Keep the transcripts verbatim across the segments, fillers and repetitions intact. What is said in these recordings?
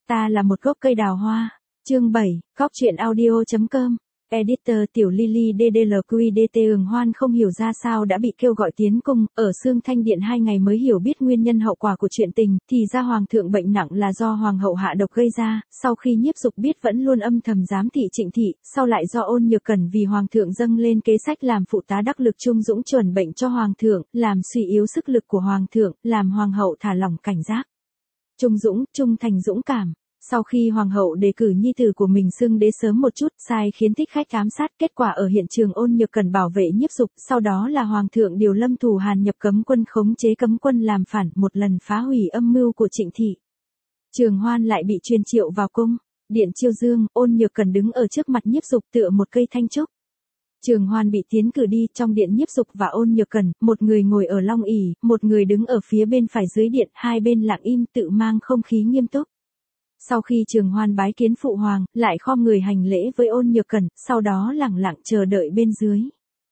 Ta là một gốc cây đào hoa. Chương bảy, Góc truyện audio chấm com. Editor Tiểu Lily đê đê lờ quy đê tê Ường Hoan không hiểu ra sao đã bị kêu gọi tiến cung, ở Sương Thanh Điện hai ngày mới hiểu biết nguyên nhân hậu quả của chuyện tình, thì ra hoàng thượng bệnh nặng là do hoàng hậu hạ độc gây ra, sau khi Nhiếp Dục biết vẫn luôn âm thầm giám thị Trịnh thị, sau lại do Ôn Nhược Cẩn vì hoàng thượng dâng lên kế sách làm phụ tá đắc lực trung dũng chuẩn bệnh cho hoàng thượng, làm suy yếu sức lực của hoàng thượng, làm hoàng hậu thả lỏng cảnh giác. Trung dũng, trung thành dũng cảm. Sau khi hoàng hậu đề cử nhi tử của mình xưng đế sớm một chút, sai khiến thích khách ám sát, kết quả ở hiện trường Ôn Nhược Cẩn bảo vệ Nhiếp Dục, sau đó là hoàng thượng điều Lâm Thù Hàn nhập cấm quân khống chế cấm quân làm phản, một lần phá hủy âm mưu của Trịnh thị. Trường Hoan lại bị truyền triệu vào cung, điện Chiêu Dương, Ôn Nhược Cẩn đứng ở trước mặt Nhiếp Dục tựa một cây thanh trúc. Trường Hoan bị tiến cử đi, trong điện Nhiếp Dục và Ôn Nhược Cẩn, một người ngồi ở long ỷ, một người đứng ở phía bên phải dưới điện, hai bên lặng im tự mang không khí nghiêm túc. Sau khi Trường Hoan bái kiến phụ hoàng, lại khom người hành lễ với Ôn Nhược Cẩn, sau đó lẳng lặng chờ đợi bên dưới.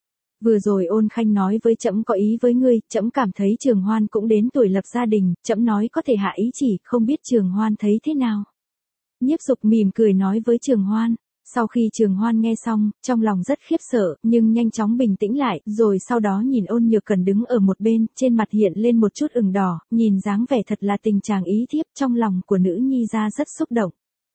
Vừa rồi Ôn Khanh nói với trẫm có ý với ngươi, trẫm cảm thấy Trường Hoan cũng đến tuổi lập gia đình, trẫm nói có thể hạ ý chỉ, không biết Trường Hoan thấy thế nào. Nhiếp Dục mỉm cười nói với Trường Hoan. Sau khi Trường Hoan nghe xong, trong lòng rất khiếp sợ, nhưng nhanh chóng bình tĩnh lại, rồi sau đó nhìn Ôn Nhược Cẩn đứng ở một bên, trên mặt hiện lên một chút ửng đỏ, nhìn dáng vẻ thật là tình chàng ý thiếp, trong lòng của nữ nhi ra rất xúc động.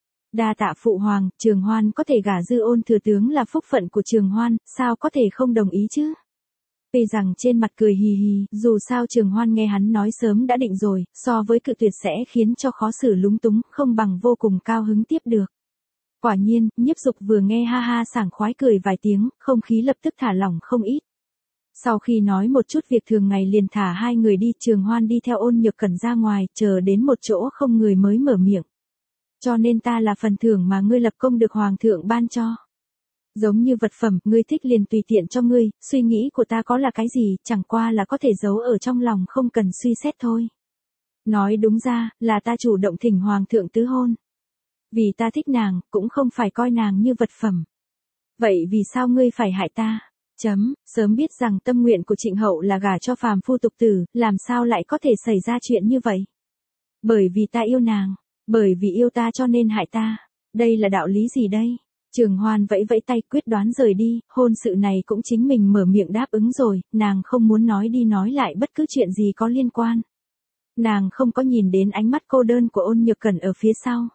Đa tạ phụ hoàng, Trường Hoan có thể gả Dư Ôn thừa tướng là phúc phận của Trường Hoan, sao có thể không đồng ý chứ? Tuy rằng trên mặt cười hì hì, dù sao Trường Hoan nghe hắn nói sớm đã định rồi, so với cự tuyệt sẽ khiến cho khó xử lúng túng, không bằng vô cùng cao hứng tiếp được. Quả nhiên, Nhiếp Dục vừa nghe ha ha sảng khoái cười vài tiếng, không khí lập tức thả lỏng không ít. Sau khi nói một chút việc thường ngày liền thả hai người đi, Trường Hoan đi theo Ôn Nhược Cẩn ra ngoài, chờ đến một chỗ không người mới mở miệng. Cho nên ta là phần thưởng mà ngươi lập công được hoàng thượng ban cho. Giống như vật phẩm, ngươi thích liền tùy tiện cho ngươi, suy nghĩ của ta có là cái gì, chẳng qua là có thể giấu ở trong lòng không cần suy xét thôi. Nói đúng ra, là ta chủ động thỉnh hoàng thượng tứ hôn. Vì ta thích nàng, cũng không phải coi nàng như vật phẩm. Vậy vì sao ngươi phải hại ta? Chấm, sớm biết rằng tâm nguyện của Trịnh hậu là gả cho phàm phu tục tử, làm sao lại có thể xảy ra chuyện như vậy? Bởi vì ta yêu nàng, bởi vì yêu ta cho nên hại ta. Đây là đạo lý gì đây? Trường Hoan vẫy vẫy tay quyết đoán rời đi, hôn sự này cũng chính mình mở miệng đáp ứng rồi, nàng không muốn nói đi nói lại bất cứ chuyện gì có liên quan. Nàng không có nhìn đến ánh mắt cô đơn của Ôn Nhược Cẩn ở phía sau.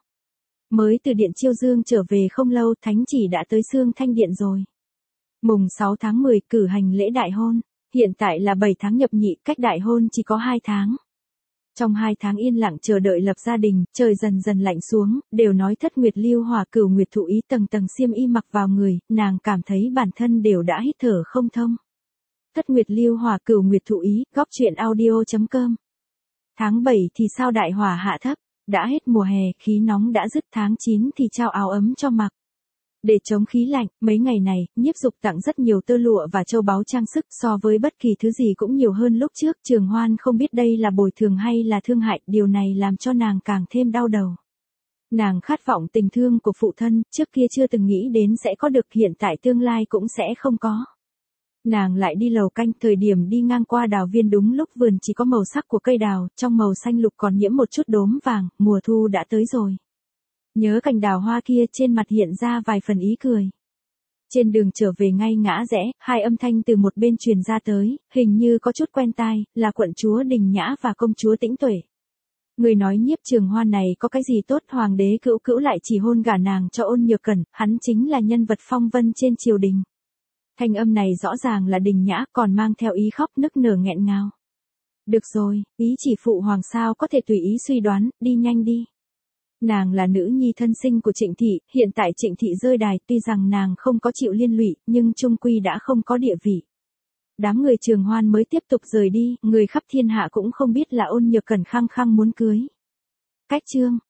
Mới từ điện Chiêu Dương trở về không lâu, thánh chỉ đã tới Sương Thanh Điện rồi. Mùng sáu tháng mười cử hành lễ đại hôn, hiện tại là bảy tháng nhập nhị, cách đại hôn chỉ có hai tháng. Trong hai tháng yên lặng chờ đợi lập gia đình, trời dần dần lạnh xuống, đều nói thất nguyệt lưu hỏa cửu nguyệt thụ ý, tầng tầng xiêm y mặc vào người, nàng cảm thấy bản thân đều đã hít thở không thông. Thất nguyệt lưu hỏa cửu nguyệt thụ ý, góc truyện audio chấm com. Tháng bảy thì sao đại hỏa hạ thấp. Đã hết mùa hè, khí nóng đã dứt, tháng chín thì trao áo ấm cho mặc. Để chống khí lạnh, mấy ngày này, Nhiếp Dục tặng rất nhiều tơ lụa và châu báu trang sức, so với bất kỳ thứ gì cũng nhiều hơn lúc trước. Trường Hoan không biết đây là bồi thường hay là thương hại, điều này làm cho nàng càng thêm đau đầu. Nàng khát vọng tình thương của phụ thân, trước kia chưa từng nghĩ đến sẽ có được, hiện tại tương lai cũng sẽ không có. Nàng lại đi lầu canh, thời điểm đi ngang qua đào viên đúng lúc vườn chỉ có màu sắc của cây đào, trong màu xanh lục còn nhiễm một chút đốm vàng, mùa thu đã tới rồi. Nhớ cành đào hoa kia, trên mặt hiện ra vài phần ý cười. Trên đường trở về ngay ngã rẽ, hai âm thanh từ một bên truyền ra tới, hình như có chút quen tai, là quận chúa Đình Nhã và công chúa Tĩnh Tuệ. Người nói Nhiếp Trường Hoan này có cái gì tốt, hoàng đế cữu cữu lại chỉ hôn gả nàng cho Ôn Nhược Cẩn, hắn chính là nhân vật phong vân trên triều đình. Thanh âm này rõ ràng là Đình Nhã, còn mang theo ý khóc nức nở nghẹn ngào. Được rồi, ý chỉ phụ hoàng sao có thể tùy ý suy đoán, đi nhanh đi. Nàng là nữ nhi thân sinh của Trịnh thị, hiện tại Trịnh thị rơi đài, tuy rằng nàng không có chịu liên lụy, nhưng chung quy đã không có địa vị. Đám người Trường Hoan mới tiếp tục rời đi, người khắp thiên hạ cũng không biết là Ôn Nhược Cẩn khăng khăng muốn cưới. Cách chương